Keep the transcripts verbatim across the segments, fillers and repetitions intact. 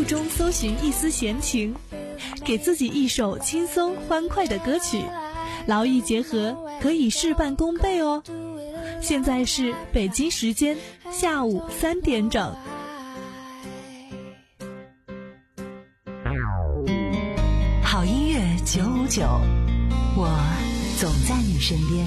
中搜寻一丝闲情，给自己一首轻松欢快的歌曲，劳逸结合，可以事半功倍哦。现在是北京时间下午三点整。 好音乐九五九，我总在你身边。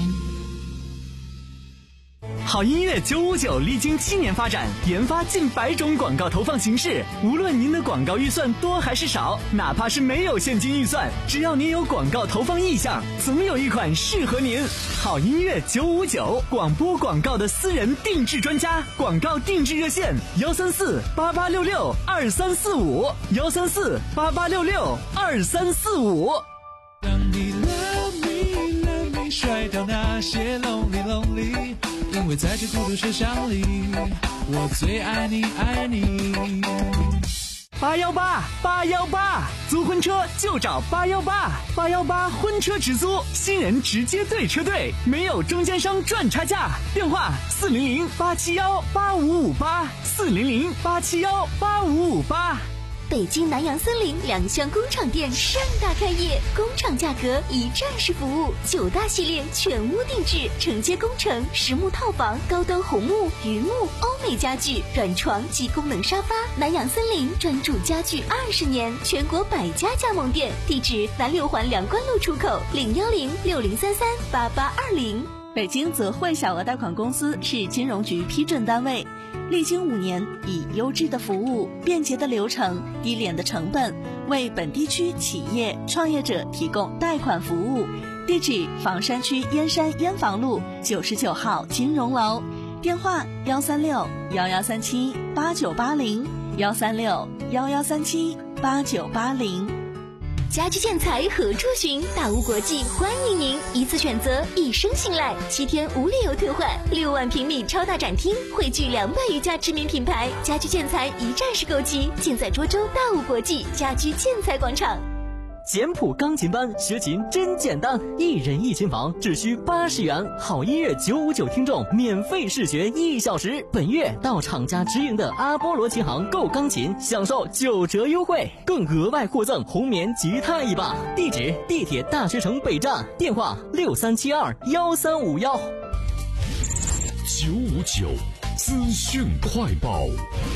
好音乐九五九历经七年发展，研发近百种广告投放形式。无论您的广告预算多还是少，哪怕是没有现金预算，只要您有广告投放意向，总有一款适合您。好音乐九五九，广播广告的私人定制专家，广告定制热线：幺三四八八六六二三四五，幺三四八八六六二三四五。 让你 love me love me， 甩掉那些 lonely lonely。因为在这孤独世上里，我最爱你爱你。 八幺八八幺八，租婚车就找八幺八，八幺八婚车直租，新人直接对车队，没有中间商赚差价。电话四零零八七幺八五五八，四零零八七幺八五五八。 北京南洋森林两厢工厂店盛大开业，工厂价格一站式服务，九大系列全屋定制，承接工程、实木套房、高端红木、榆木、欧美家具、软床及功能沙发。南洋森林专注家具二十年，全国百家加盟店，地址南六环梁关路出口，零幺零六零三三八八二零。 北京泽汇小额贷款公司是金融局批准单位，历经五年，以优质的服务、便捷的流程、低廉的成本，为本地区企业创业者提供贷款服务。地址：房山区燕山燕房路九十九号金融楼，电话：幺三六幺幺三七八九八零，幺三六幺幺三七八九八零。 家居建材何处寻？大屋国际欢迎您，一次选择，一生信赖，七天无理由退换，六万平米超大展厅，汇聚两百余家知名品牌，家居建材一站式购齐，尽在涿州大屋国际家居建材广场。 简谱钢琴班学琴真简单，一人一琴房只需八十元，好音乐九五九听众免费试学一小时。本月到厂家直营的阿波罗琴行购钢琴，享受九折优惠，更额外获赠红棉吉他一把。地址：地铁大学城北站，电话六三七二幺三五幺。 九五九资讯快报。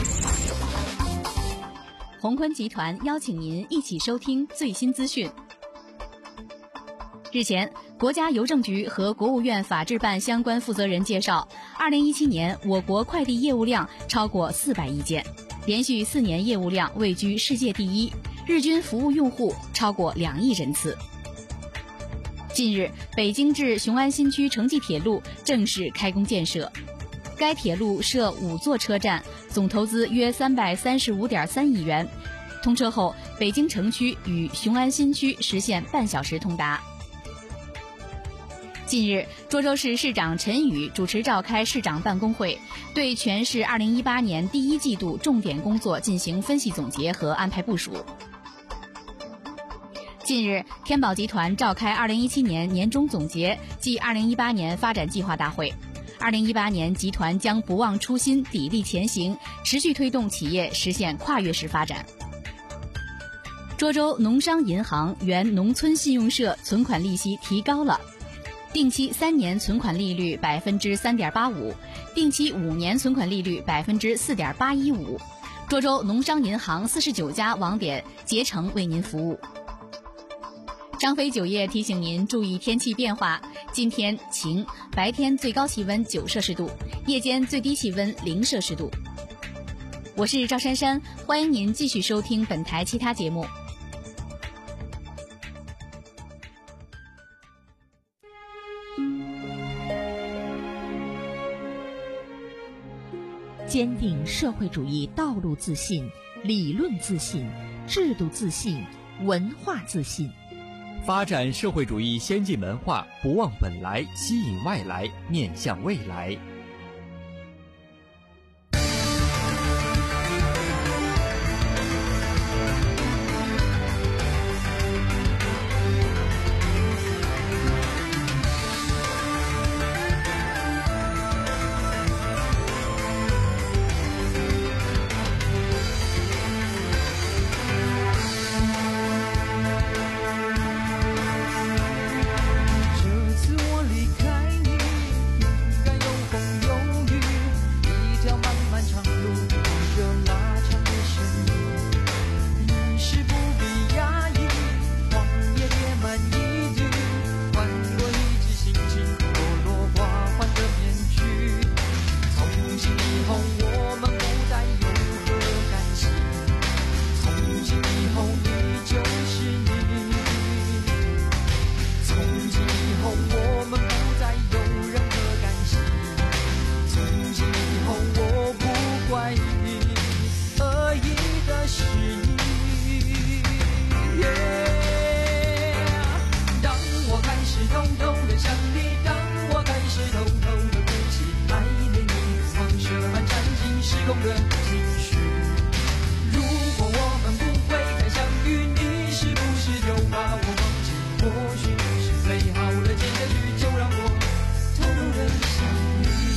宏坤集团邀请您一起收听最新资讯。日前，国家邮政局和国务院法制办相关负责人介绍，二零一七年我国快递业务量超过四百亿件，连续四年业务量位居世界第一，日均服务用户超过两亿人次。近日，北京至雄安新区城际铁路正式开工建设。该铁路设五座车站，总投资约三百三十五点三亿元。通车后，北京城区与雄安新区实现半小时通达。近日，涿州市市长陈宇主持召开市长办公会，对全市二零一八年第一季度重点工作进行分析总结和安排部署。近日，天宝集团召开二零一七年年终总结暨二零一八年发展计划大会。二零一八年，集团将不忘初心，砥砺前行，持续推动企业实现跨越式发展。涿州农商银行原农村信用社存款利息提高了，定期三年存款利率百分之三点八五，定期五年存款利率百分之四点八一五。涿州农商银行四十九家网点竭诚为您服务。张飞酒业提醒您注意天气变化，今天晴，白天最高气温九摄氏度，夜间最低气温零摄氏度。我是赵珊珊，欢迎您继续收听本台其他节目。 坚定社会主义道路自信、理论自信、制度自信、文化自信。 发展社会主义先进文化，不忘本来，吸引外来，面向未来。 的想你，当我开始偷偷的哭泣，爱恋你如放射般掺进失控的情绪。如果我们不会再相遇，你是不是就把我忘记？或许是最好的结局，就让我偷偷的想你。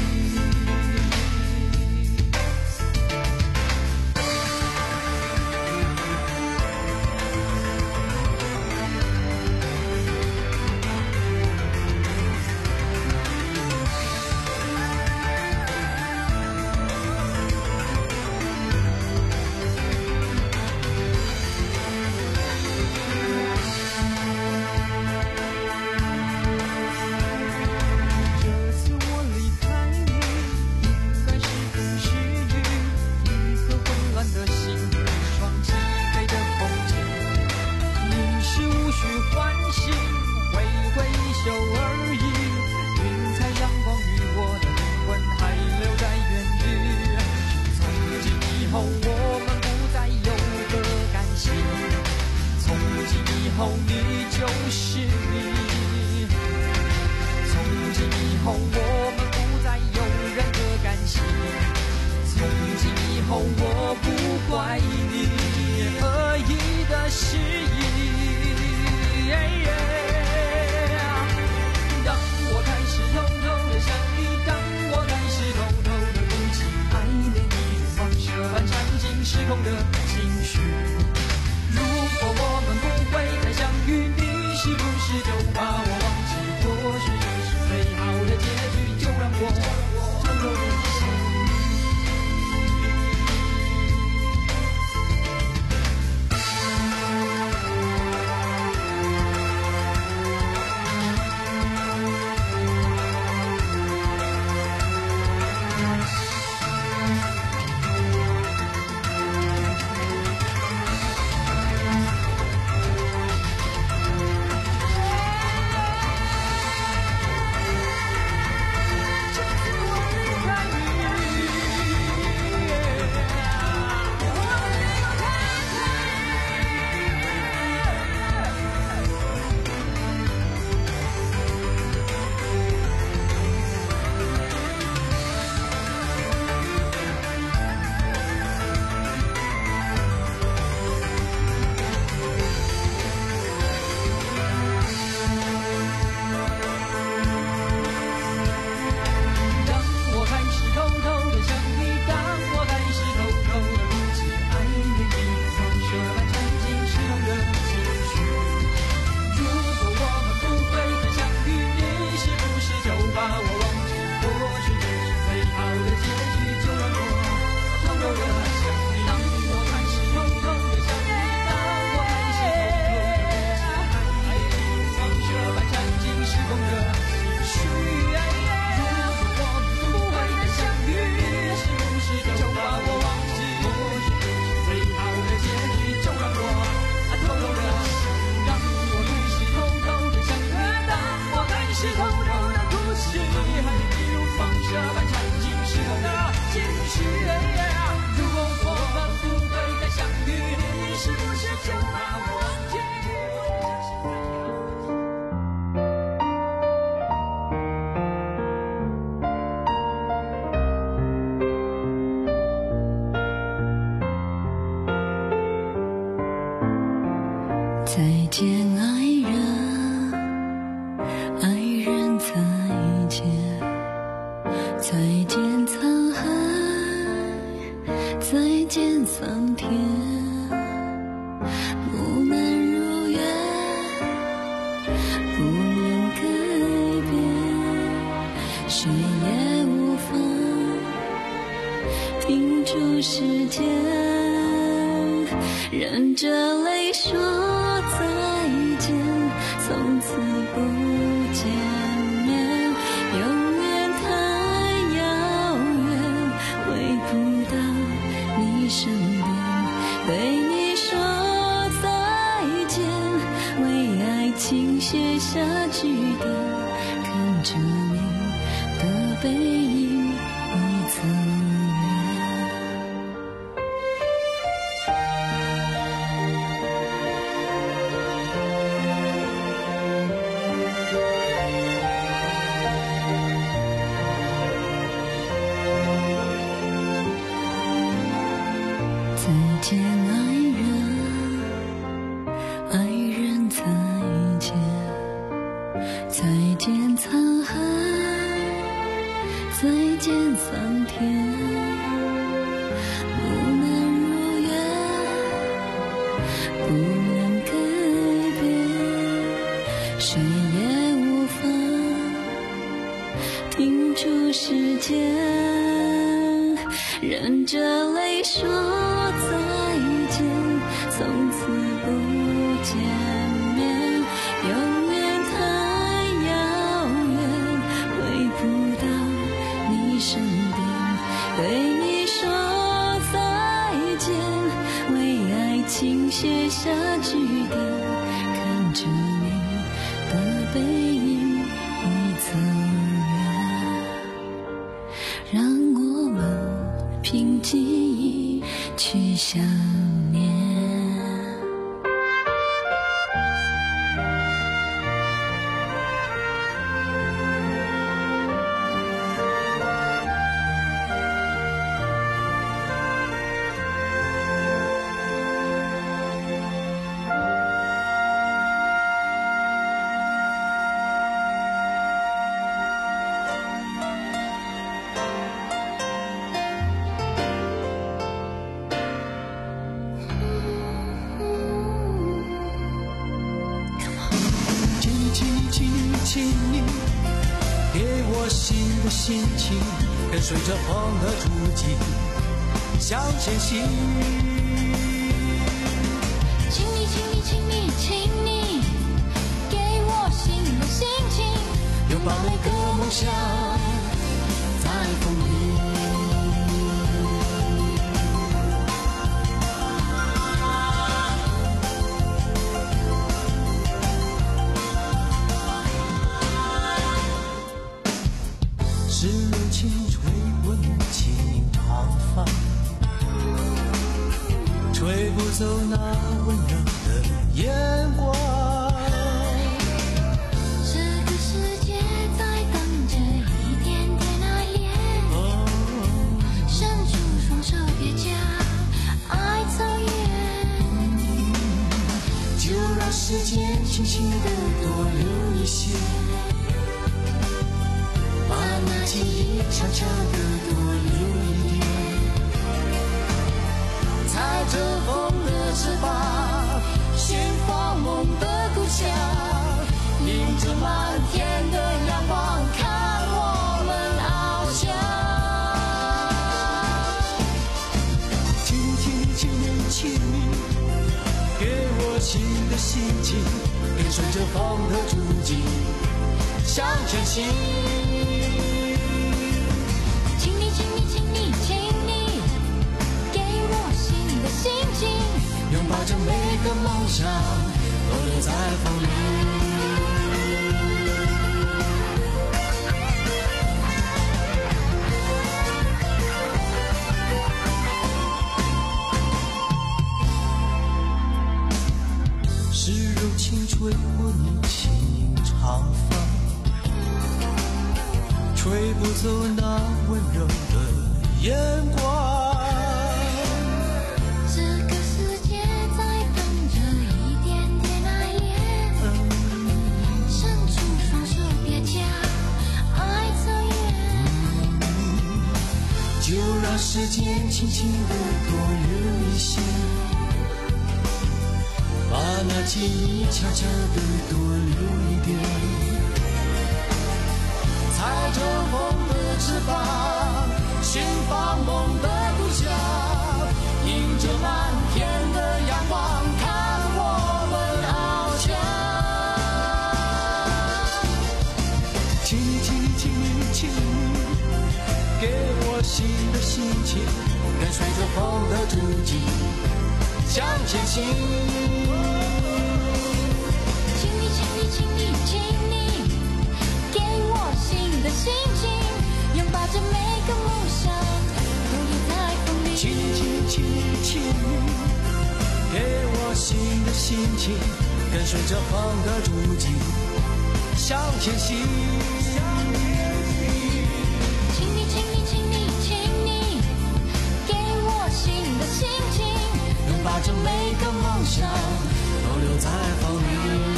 再见爱人，爱人再见，再见沧海，再见桑田，不能如愿，不能改变，谁也无法停住时间，忍着泪说再见，从此不见面，永远太遥远，回不到你身边，对你说再见，为爱情写下句点，看着你的背影已走远。 见爱人，爱人再见，再见沧海，再见桑田，不能如愿，不能改变，谁也无法停住时间，忍着泪说再见，从此不见面，永远太遥远，回不到你身边，对你说再见，为爱情写下句点，看着你的背影已走远，让我们凭记忆去想念。 请你给我新的心情，跟随着风的足迹向前行。 请你，请你，请你，请你给我新的心情， 拥抱每个梦想，在风里。是柔情吹过你轻盈长发，吹不走那温柔的眼光。 这个世界在等着一点点爱恋，哦，伸出双手别将爱走远， 就让时间轻轻地多留一些，把那记忆悄悄地多留一点，踩着风的翅膀，寻访梦的故乡，迎着满天的阳光，看我们翱翔。请你，请你，请你，请你给我新的心情，跟随着风的足迹向前行。 请你，请你，请你，请你给我新的心情， 拥抱着每个梦想，都留在风里。是柔情吹过你轻盈长发，吹不走那温柔的眼光。 这个世界在等着一点点爱恋，伸出双手别将爱走远， 就让时间轻轻地多留一些，把那记忆悄悄地多留一点，踩着风的翅膀，寻访梦的故乡，迎着满天的阳光，看我们翱翔。请你，请你，请你，请你给我新的心情，跟随着风的足迹向前行。 请你，请你，请你，请你给我新的心情，拥抱着每个梦想，都留在风里。 请你，请你，请你，请你给我新的心情，跟随着风的足迹向前行。 请你，请你，请你，请你给我新的心情， 每个梦想都留在风里。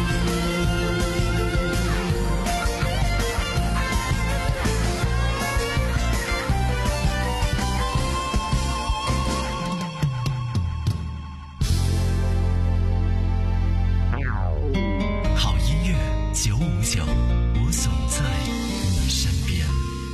好音乐九五九，我总在你身边。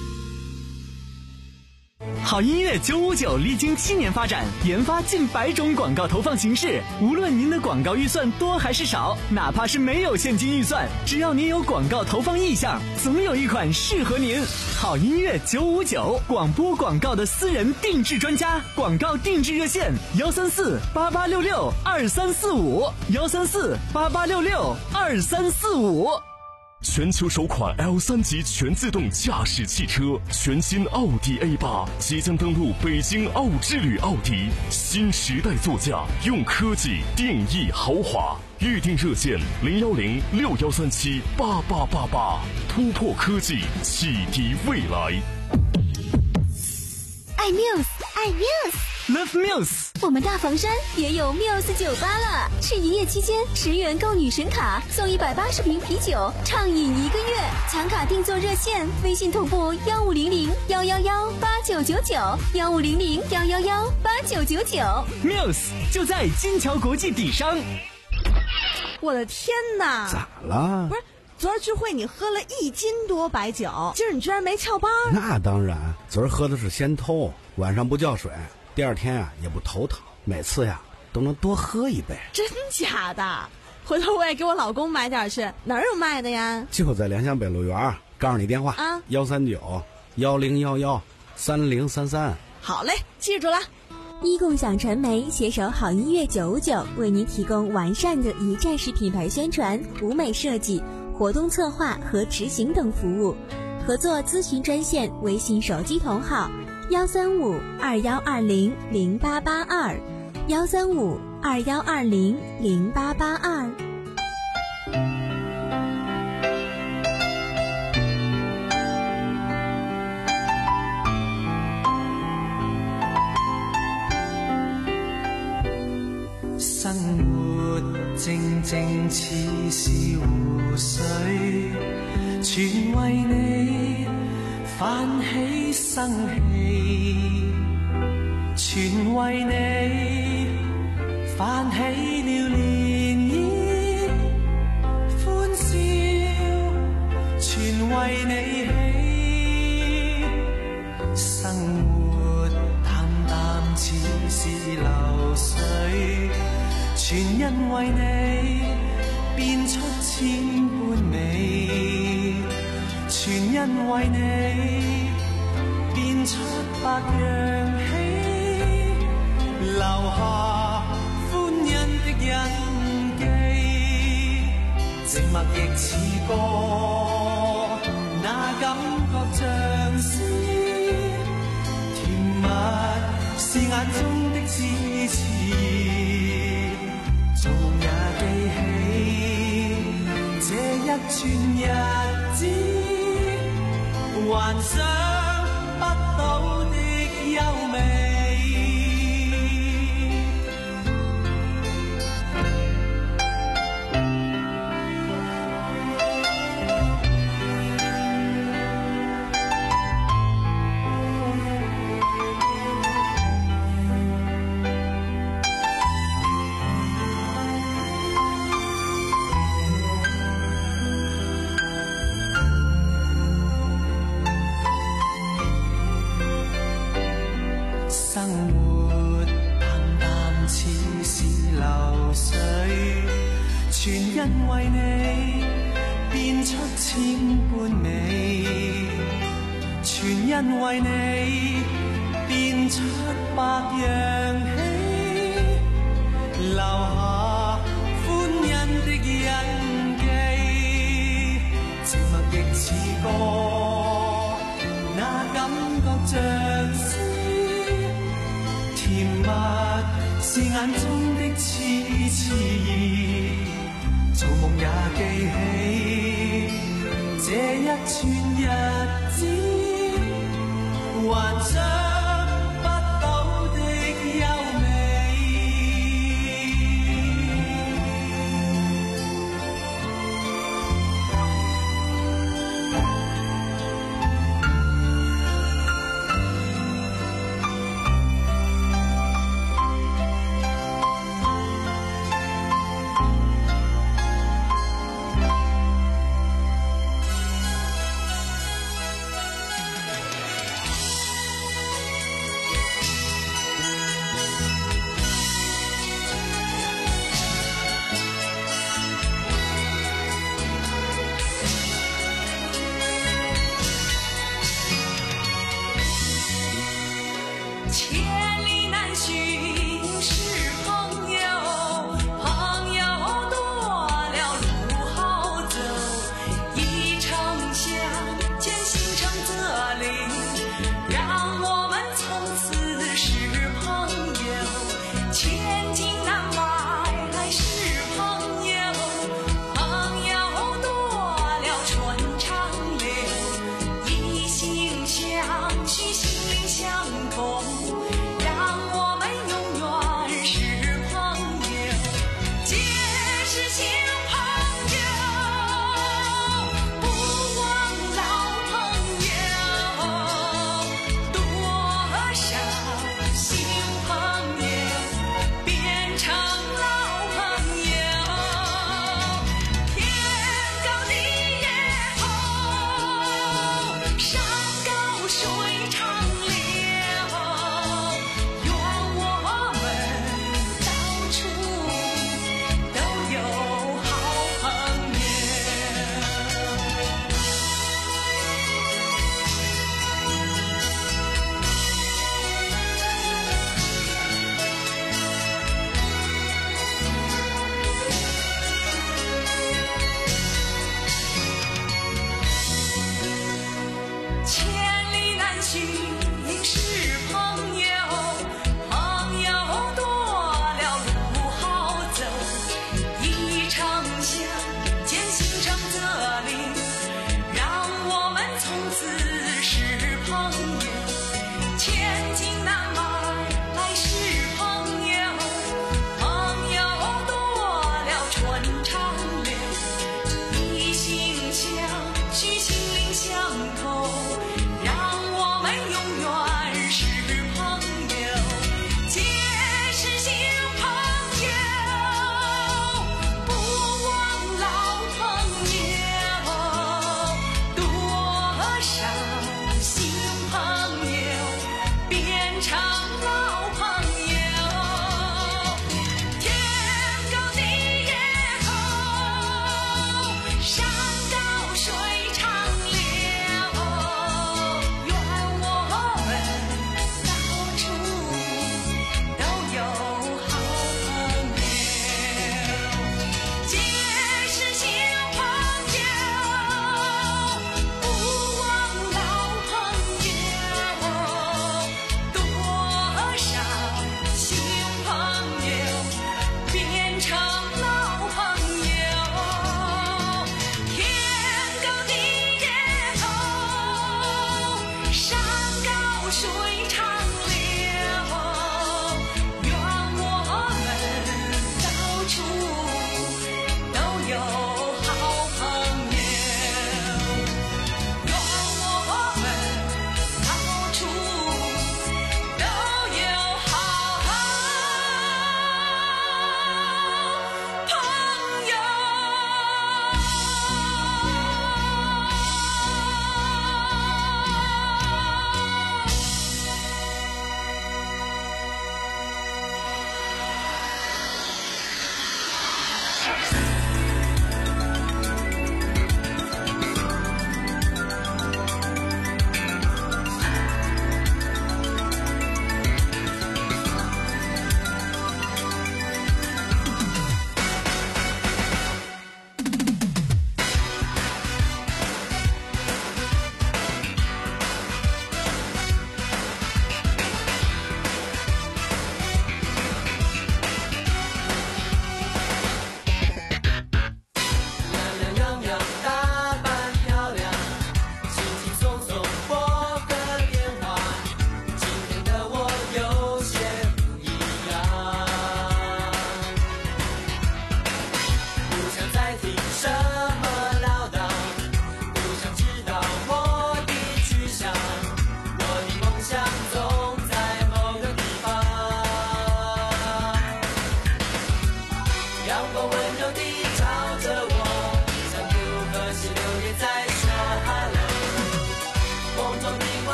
好音乐九五九历经七年发展，研发近百种广告投放形式。无论您的广告预算多还是少，哪怕是没有现金预算，只要您有广告投放意向，总有一款适合您。好音乐九五九，广播广告的私人定制专家，广告定制热线：幺三四八八六六二三四五，幺三四八八六六二三四五。 全球首款 L 三 级全自动驾驶汽车，全新奥迪 A 八即将登陆北京奥之旅奥迪，新时代座驾，用科技定义豪华。预订热线零幺零六幺三七八八八八，突破科技，启迪未来。 爱 Muse， 爱 Muse。Love Muse， 我们大房山也有 Muse 酒吧了。是营业期间，十元购女神卡，送一百八十瓶啤酒，畅饮一个月。抢卡订座热线：微信同步幺五零零幺幺幺八九九九，幺五零零幺幺幺八九九九。 Muse 就在金桥国际底商。 我的天哪！ 咋了？ 不是。昨儿聚会你喝了一斤多白酒，今儿你居然没翘班？ 那当然，昨儿喝的是仙偷，晚上不叫水，第二天啊也不头疼，每次呀都能多喝一杯。 真假的？回头我也给我老公买点去，哪儿有卖的呀？ 就在良乡北路园，告诉你电话啊，幺三九幺零幺幺三零三三。 好嘞，记住了。 一共享传媒携手好音乐九五九，为您提供完善的一站式品牌宣传、舞美设计、活动策划和执行等服务。合作咨询专线：微信手机同号幺三五二幺二零零八八二，幺三五二幺二零零八八二。 生活靜靜似是湖水，全為你泛起生氣，全為你泛起了漣漪，歡笑全為你起，生活淡淡似是流水，全因為你變出千般美，全因為你變出百樣喜，留下歡欣的印記，靜默亦似歌，那感覺像詩，甜蜜是眼中的痴痴，做夢也記起這一串日子，幻想不到的優美。生活淡淡似是流水，全因為你變出千般美，全因為你變出百樣喜，留下歡欣的印記，靜默亦似歌，那感覺像詩，甜蜜是眼中的痴痴，做夢也記起這一串日子，幻想不到的優美。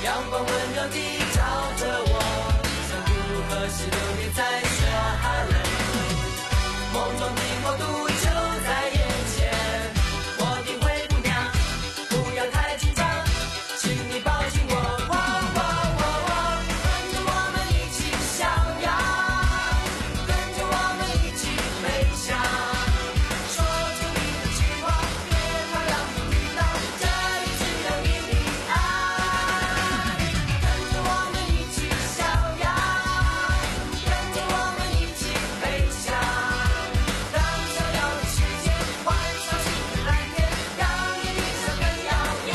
阳光温柔地照着我，像如何是流连在雪海里，梦中的国度就在眼前。我的灰姑娘，不要太紧张，请你抱紧我，哇哇哇哇，跟着我们一起逍遥，跟着我们一起飞翔，说出你的计划，别怕让我听到，这里只有你的爱，跟着我们一起逍遥，跟着我们一起飞翔，让逍遥的世界换上新的蓝天，让你理想更耀眼。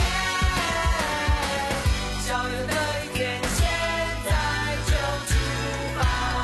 逍遥的一天，现在就出发。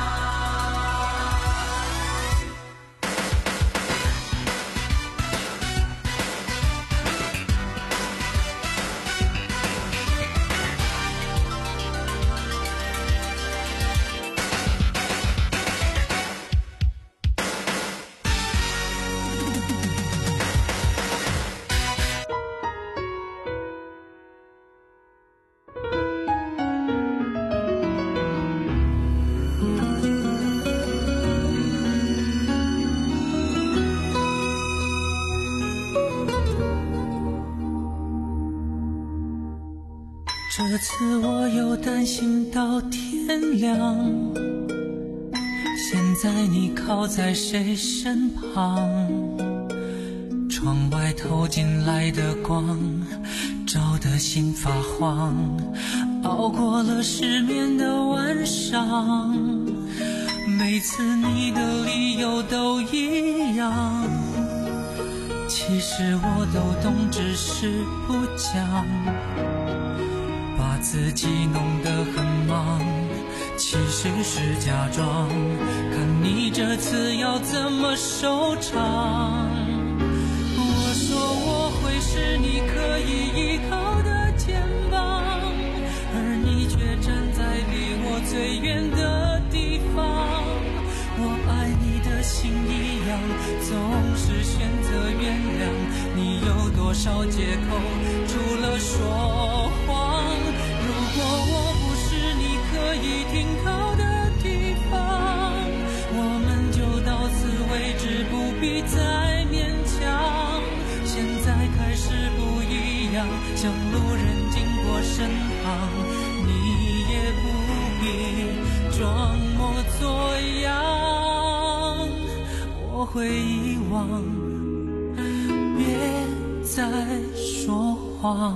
这次我又担心到天亮，现在你靠在谁身旁？窗外透进来的光，照得心发慌，熬过了失眠的晚上。每次你的理由都一样，其实我都懂，只是不讲，把自己弄得很忙，其实是假装，看你这次要怎么收场。我说我会是你可以依靠的肩膀，而你却站在离我最远的地方。我爱你的心一样，总是选择原谅，你有多少借口，除了说谎。如果我不是你可以停靠的地方，我们就到此为止，不必再勉强。现在开始不一样，像路人经过身旁，你也不必装模作样。我会遗忘，别再说谎。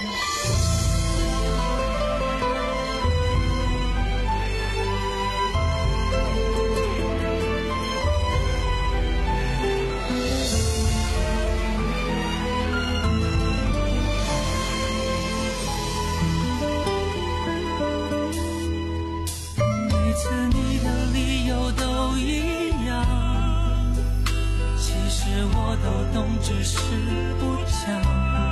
每次你的理由都一样，其实我都懂，只是不讲，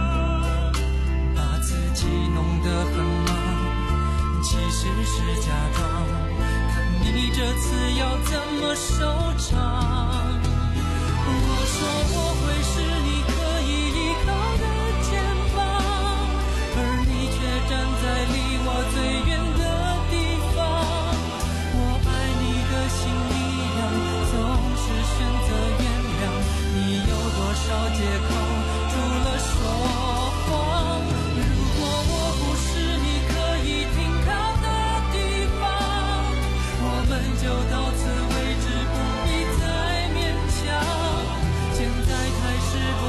把自己弄得很忙，其实是假装，看你这次要怎么收场。我说我会是你可以依靠的肩膀，而你却站在离我最远的地方。我爱你的心一样，总是选择原谅，你有多少借口，除了说谎。如果我不是你可以停靠的地方，我们就到此为止，不必再勉强。现在开始不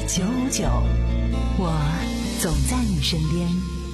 九五九，我总在你身边。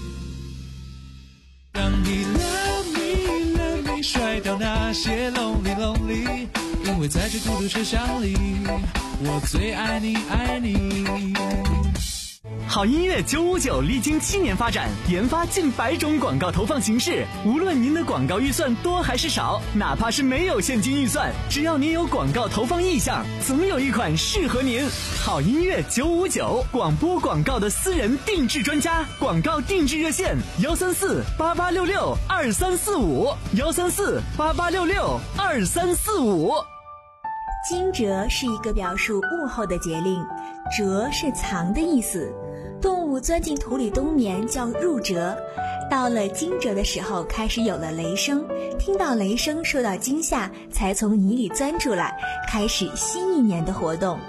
让你 love me love me 甩掉那些 lonely lonely， 因为在这孤独车厢里，我最爱你爱你。 好音乐九五九历经七年发展，研发近百种广告投放形式。无论您的广告预算多还是少，哪怕是没有现金预算，只要您有广告投放意向，总有一款适合您。好音乐九五九，广播广告的私人定制专家，广告定制热线：幺三四八八六六二三四五，幺三四八八六六二三四五。 惊蛰是一个表述物候的节令，蛰是藏的意思。动物钻进土里冬眠叫入蛰，到了惊蛰的时候开始有了雷声，听到雷声受到惊吓，才从泥里钻出来，开始新一年的活动。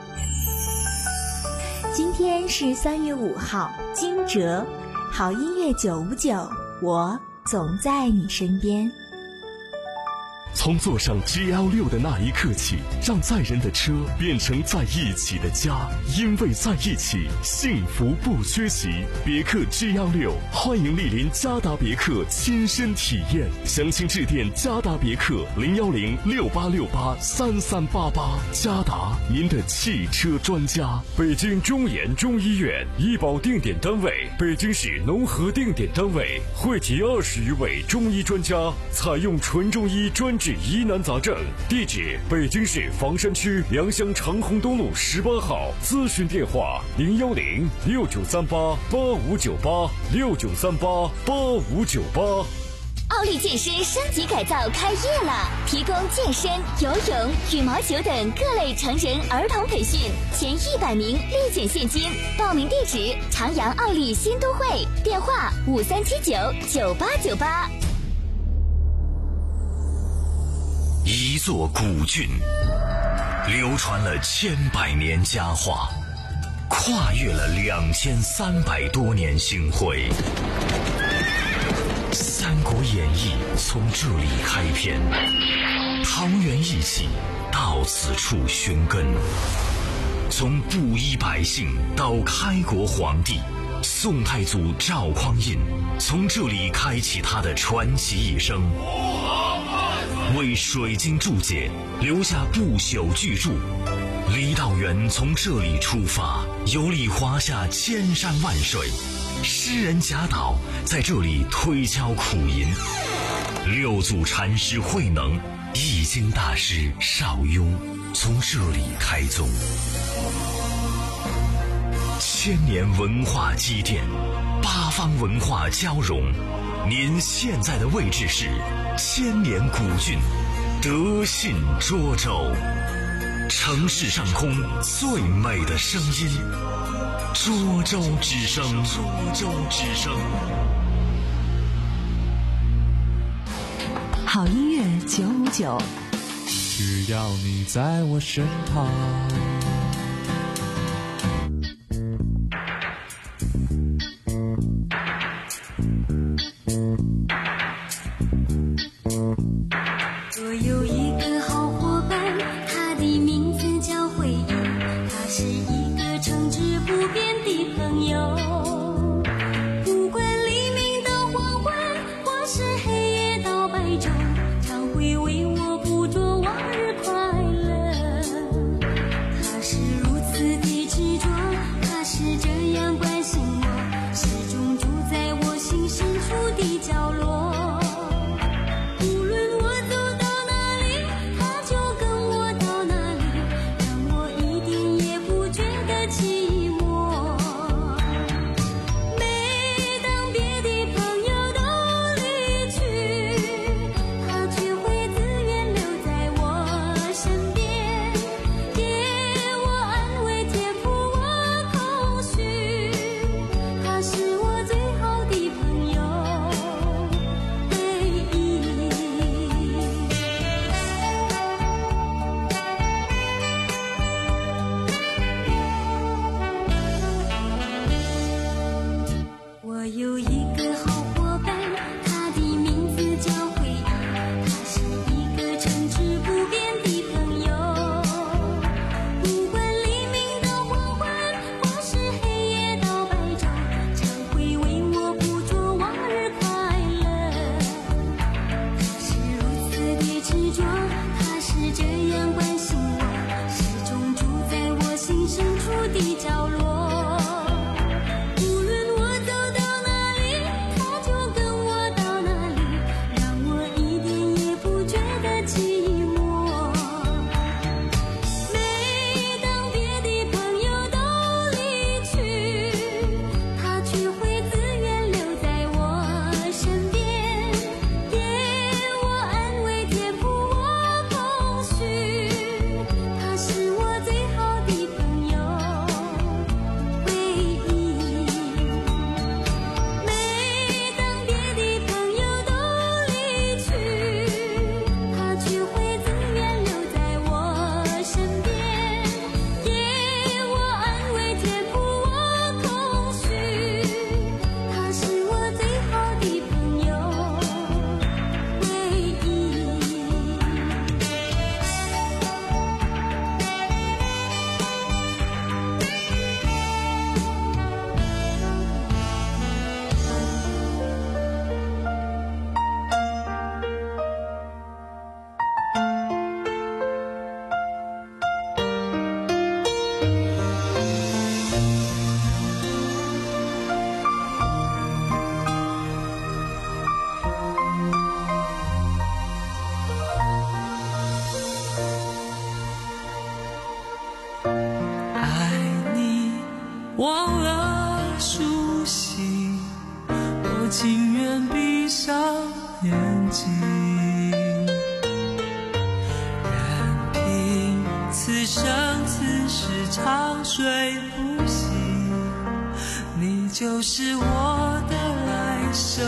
今天是三月五号，惊蛰。好音乐九五九，我总在你身边。 从坐上 G L 六 的那一刻起，让载人的车变成在一起的家，因为在一起，幸福不缺席。别克 G L 六，欢迎莅临嘉达别克亲身体验，详情致电嘉达别克零幺零六八六八三三八八。嘉达，您的汽车专家。 北京中研中医院医保定点单位，北京市农合定点单位，汇集二十余位中医专家，采用纯中医专治疑难杂症。地址：北京市房山区良乡长虹东路十八号。咨询电话：零幺零六九三八八五九八六九三八八五九八。 奥利健身升级改造开业了，提供健身、游泳、羽毛球等各类成人儿童培训，前一百名立减现金。报名地址：长阳奥利新都会，电话五三七九九八九八。 一座古郡，流传了千百年佳话，跨越了两千三百多年星辉。《三国演义》从这里开篇，桃园义气到此处寻根。从布衣百姓到开国皇帝，宋太祖赵匡胤从这里开启他的传奇一生，为水晶注解留下不朽巨著。李道元从这里出发，游历华夏千山万水。诗人贾岛在这里推敲苦吟，六祖禅师慧能、易经大师邵雍从这里开宗。千年文化积淀，八方文化交融。您现在的位置是千年古郡德信涿州，城市上空最美的声音，涿州之声。涿州之声。 好音乐九五九， 只要你在我身旁。 我有一个好伙伴，他的名字叫回忆，他是一个诚挚不变的朋友。不管黎明到黄昏，或是黑夜到白昼，常会为我捕捉往日快乐。他此生此世长睡不醒，你就是我的来生。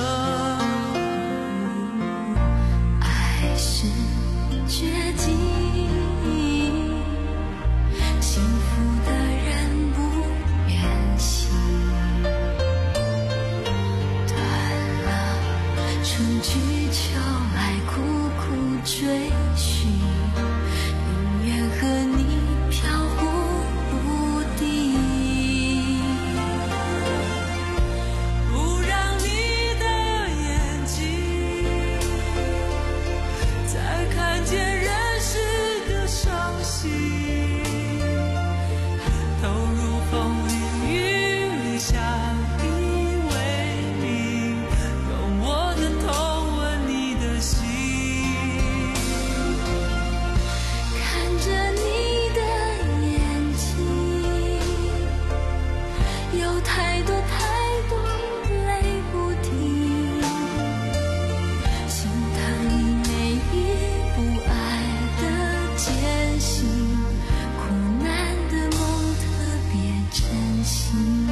爱是绝境，幸福的人不愿醒，断了春去秋来苦苦追寻，宁愿和你飘忽不定， 不让你的眼睛再看见人世的伤心，投入风里雨里相依为命，用我的痛吻你的心。 看着你的眼睛，有太多太多泪不停，心疼你每一步爱的艰辛，苦难的梦特别真心。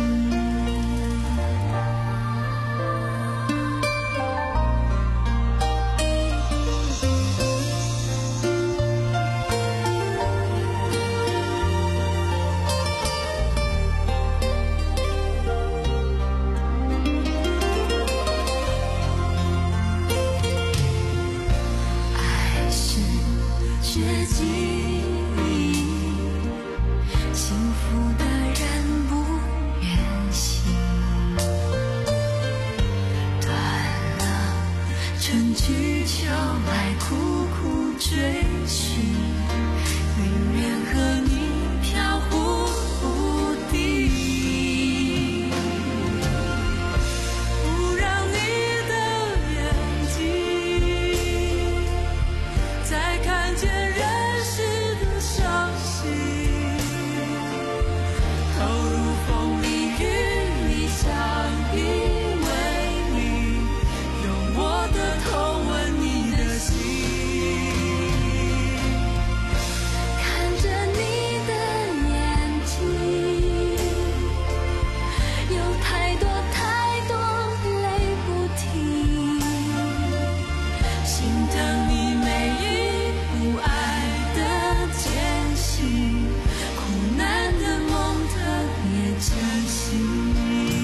爱是绝境，幸福的人不愿醒，断了春去秋来苦苦追寻，宁愿和你飘忽不定， 不让你的眼睛再看见人世的伤心，投入风里雨里相依为命，用我的痛吻你的心。 看着你的眼睛，有太多太多泪不停， 心疼你每一步爱的艰辛，苦难的梦特别真心。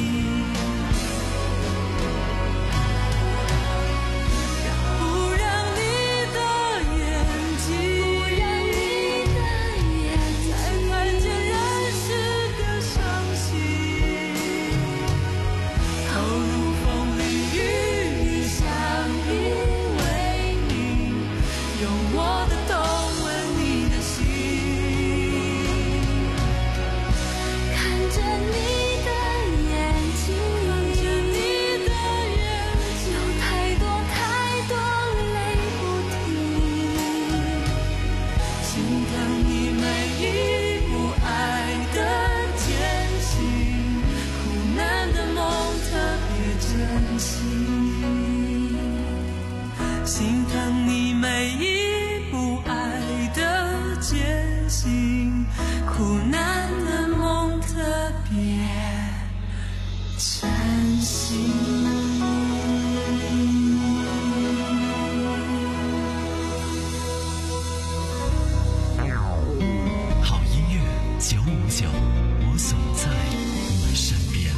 不让你的眼睛再看见人世的伤心，投入风里雨里相依为命，用我的痛吻你的心。 看着你的眼睛，有太多太多泪不停， 心疼你每一步爱的艰辛，苦难的梦特别真心。心疼你每一步爱的艰辛，苦难的梦特别真心。 好音乐九五九，我总在你身边。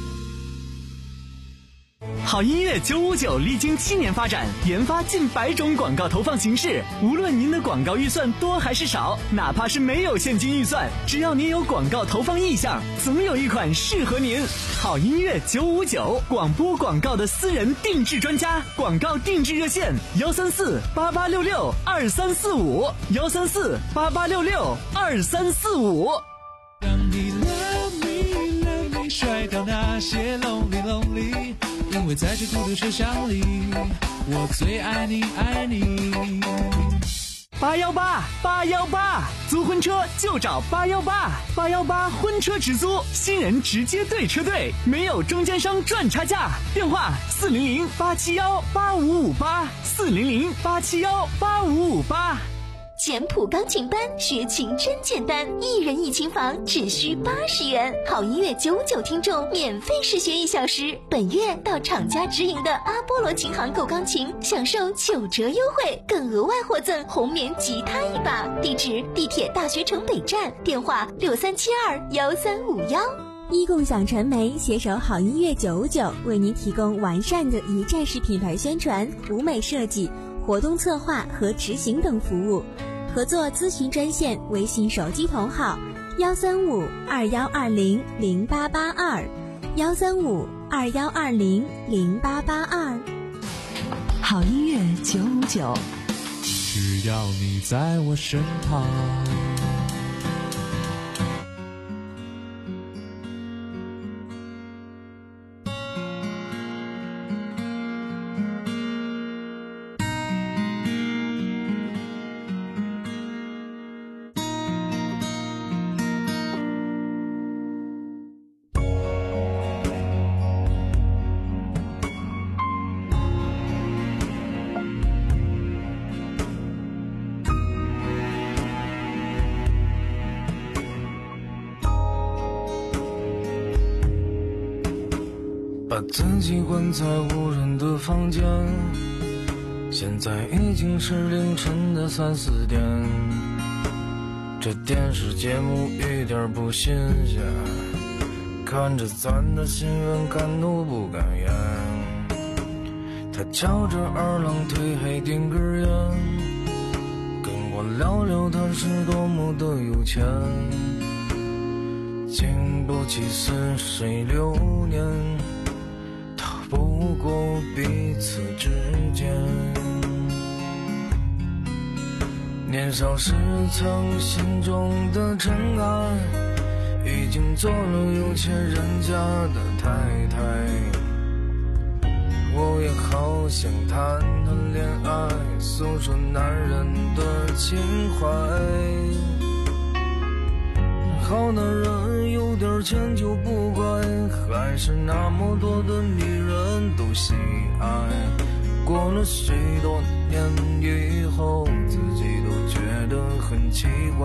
好音乐九五九历经七年发展，研发近百种广告投放形式。无论您的广告预算多还是少，哪怕是没有现金预算，只要您有广告投放意向，总有一款适合您。好音乐九五九，广播广告的私人定制专家，广告定制热线：幺三四八八六六二三四五，幺三四八八六六二三四五。 让你 love me love me 甩掉那些 lonely lonely， 因为在这孤独车厢里，我最爱你爱你。 八幺八八幺八，租婚车就找八幺八，八幺八婚车直租，新人直接对车队，没有中间商赚差价。电话四零零八七幺八五五八，四零零八七幺八五五八。 简谱钢琴班，学琴真简单，一人一琴房，只需八十元。好音乐九九听众免费试学一小时。本月到厂家直营的阿波罗琴行购钢琴，享受九折优惠，更额外获赠红棉吉他一把。地址：地铁大学城北站，电话六三七二幺三五幺。 一共享传媒携手好音乐九五九，为您提供完善的一站式品牌宣传、舞美设计、活动策划和执行等服务。合作咨询专线：微信手机同号幺三五二幺二零零八八二，幺三五二幺二零零八八二。 好音乐九五九， 只要你在我身旁。 把自己关在无人的房间，现在已经是凌晨的三四点，这电视节目一点不新鲜，看着咱的新闻敢怒不敢言。他翘着二郎腿还点根烟，跟我聊聊他是多么的有钱，经不起似水流年，不过彼此之间。年少时曾心中的尘埃，已经做了有钱人家的太太。我也好想谈谈恋爱，诉说男人的情怀。好男人有点钱就不怪，还是那么多的女人都喜爱。过了许多年以后，自己都觉得很奇怪。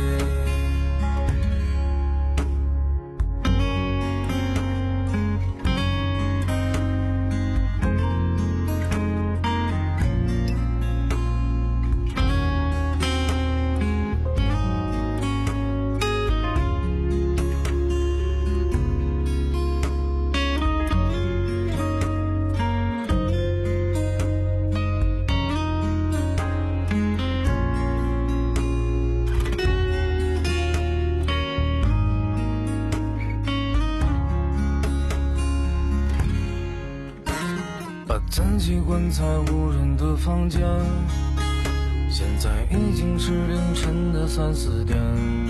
自己关在无人的房间，现在已经是凌晨的三四点，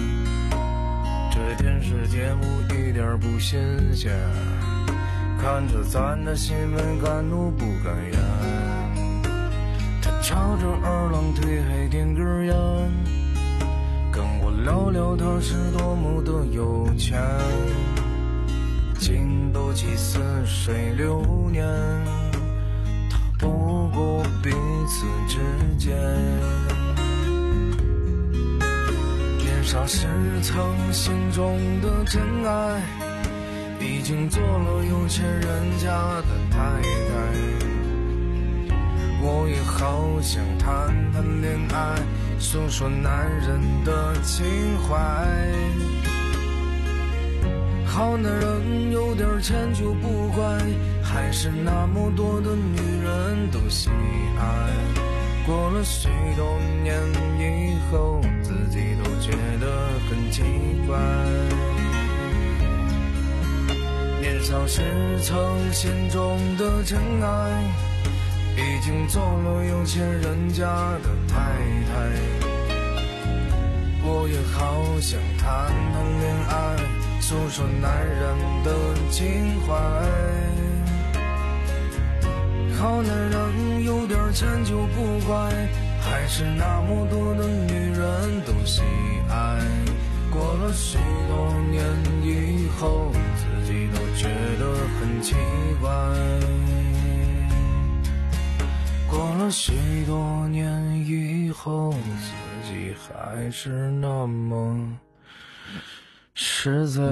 这电视节目一点不新鲜，看着咱的新闻敢怒不敢言。他翘着二郎腿还点根烟，跟我聊聊他是多么的有钱，经不起似水流年，不过彼此之间。年少时曾心中的真爱，已经做了有钱人家的太太。我也好想谈谈恋爱，诉说男人的情怀。好男人有点钱就不怪，还是那么多的女人都喜爱。过了许多年以后，自己都觉得很奇怪。年少时曾心中的真爱，已经做了有钱人家的太太。我也好想谈谈恋爱，诉说男人的情怀。好男人有点钱就不怪，还是那么多的女人都喜爱。过了许多年以后，自己都觉得很奇怪。过了许多年以后，自己还是那么实在。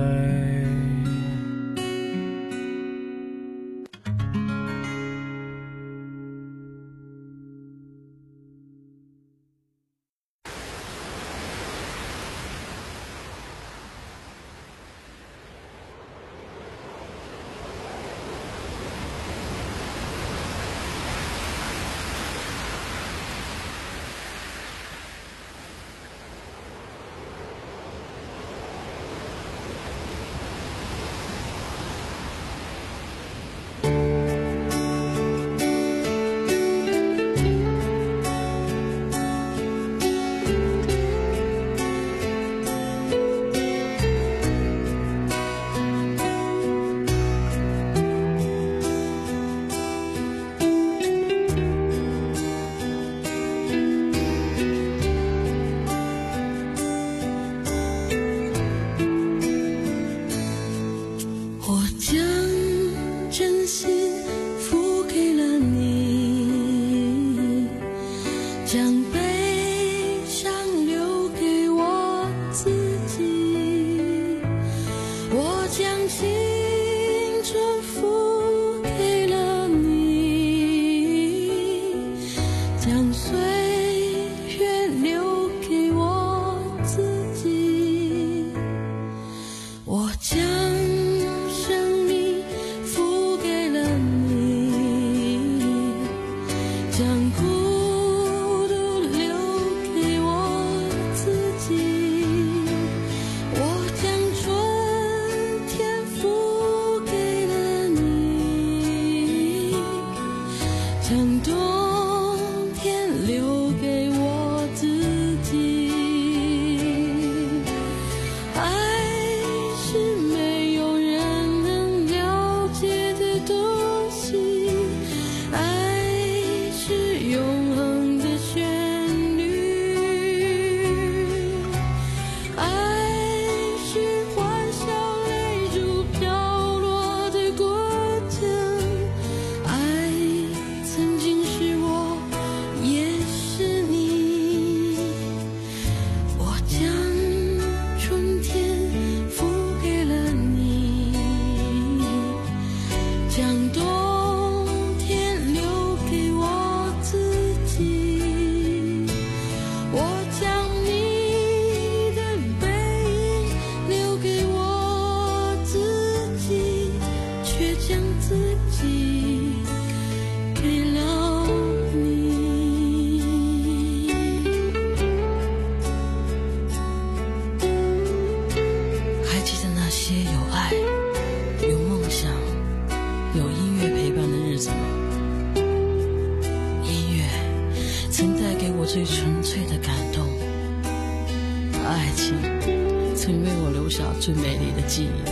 最纯粹的感动，爱情曾为我留下最美丽的记忆。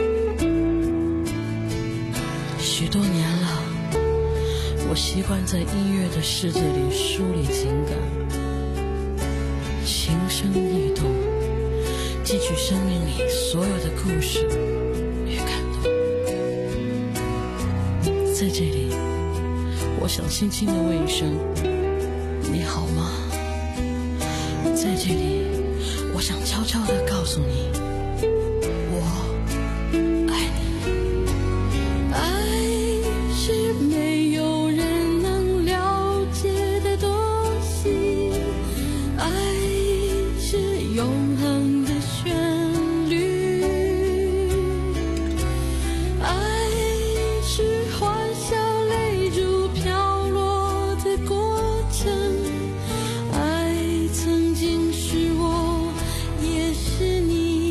许多年了，我习惯在音乐的世界里梳理情感，情深意动，汲取生命里所有的故事与感动。在这里，我想轻轻地问一声，你好吗？在这里，我想悄悄地告诉你，我爱你。爱是没有人能了解的东西，爱是永恒的旋律，爱是欢笑泪珠飘落的过程，爱曾经是我，也是你。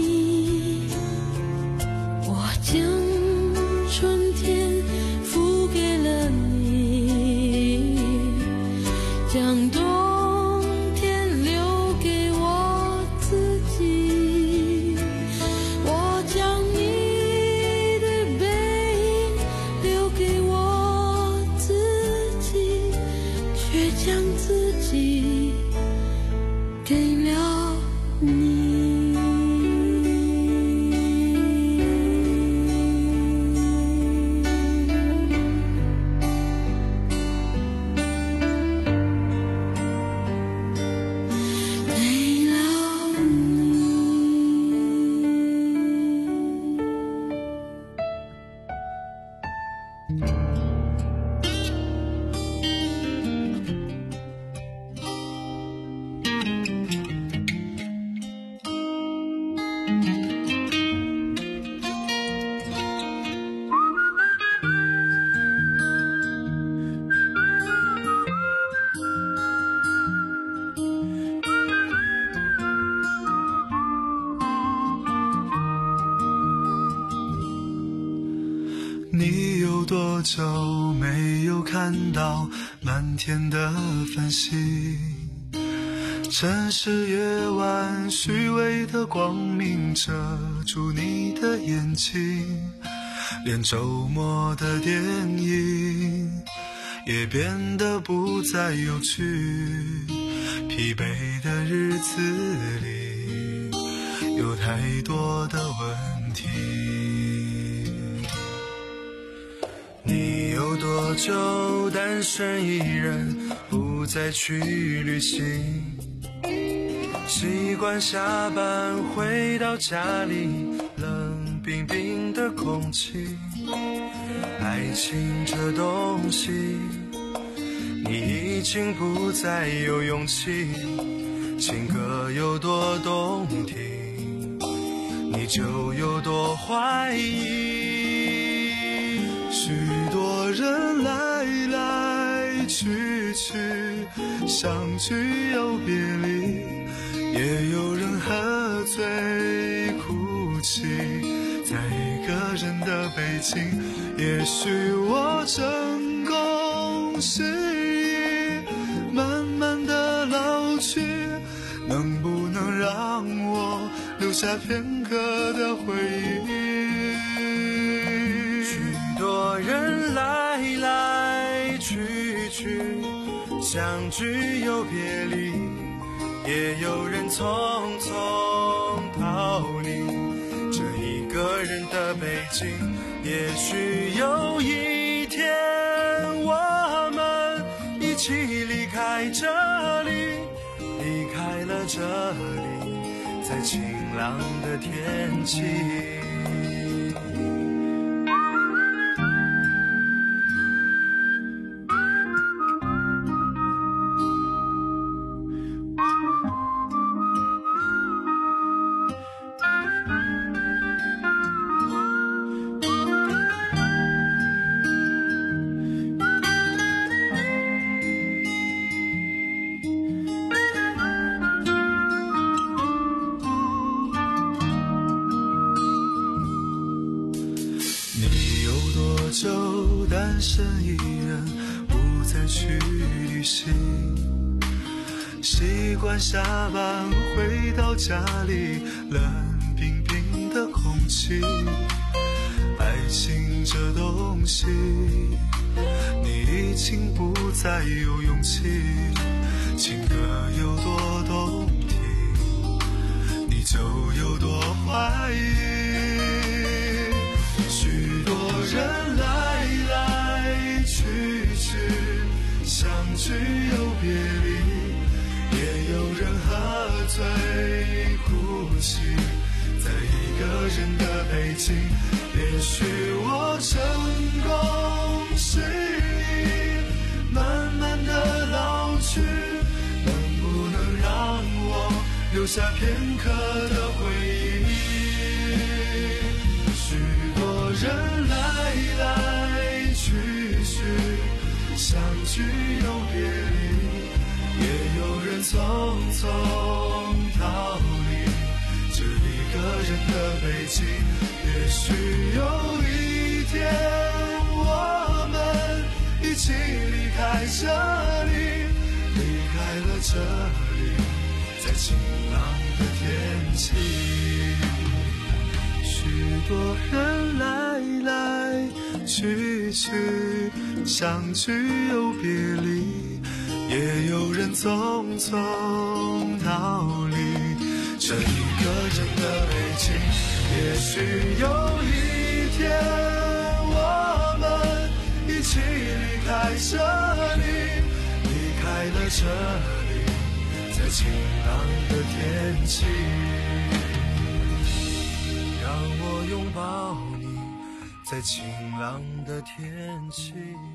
你有多久没有看到满天的繁星？城市夜晚虚伪的光明遮住你的眼睛，连周末的电影也变得不再有趣，疲惫的日子里有太多的问题。你有多久单身一人不再去旅行？习惯下班回到家里冷冰冰的空气，爱情这东西你已经不再有勇气，情歌有多动听你就有多怀疑。许多人来来去去，相聚又别离，也有人喝醉哭泣，在一个人的北京。也许我成功失意，慢慢的老去，能不能让我留下片刻的回忆？许多人来来去去，相聚又别离，也有人匆匆逃离这一个人的北京。也许有一天我们一起离开这里，离开了这里，在晴朗的天气。就单身一人不再去旅行，习惯下班回到家里冷冰冰的空气，爱情这东西你已经不再有勇气，情歌有多动听你就有多怀疑。许多人来来去去，相聚又别离，也有人喝醉哭泣，在一个人的北京。也许我成功失意，慢慢的老去，能不能让我留下片刻的回忆？许多人来来去去，相聚又别离，也有人匆匆逃离这一个人的北京。也许有一天我们一起离开这里，离开了这里，在晴朗的天气。许多人来来去去，相聚又别离，也有人匆匆逃离这一个人的北京。也许有一天我们一起离开这里，离开了这里，在晴朗的天气。让我拥抱你，在晴朗的天气。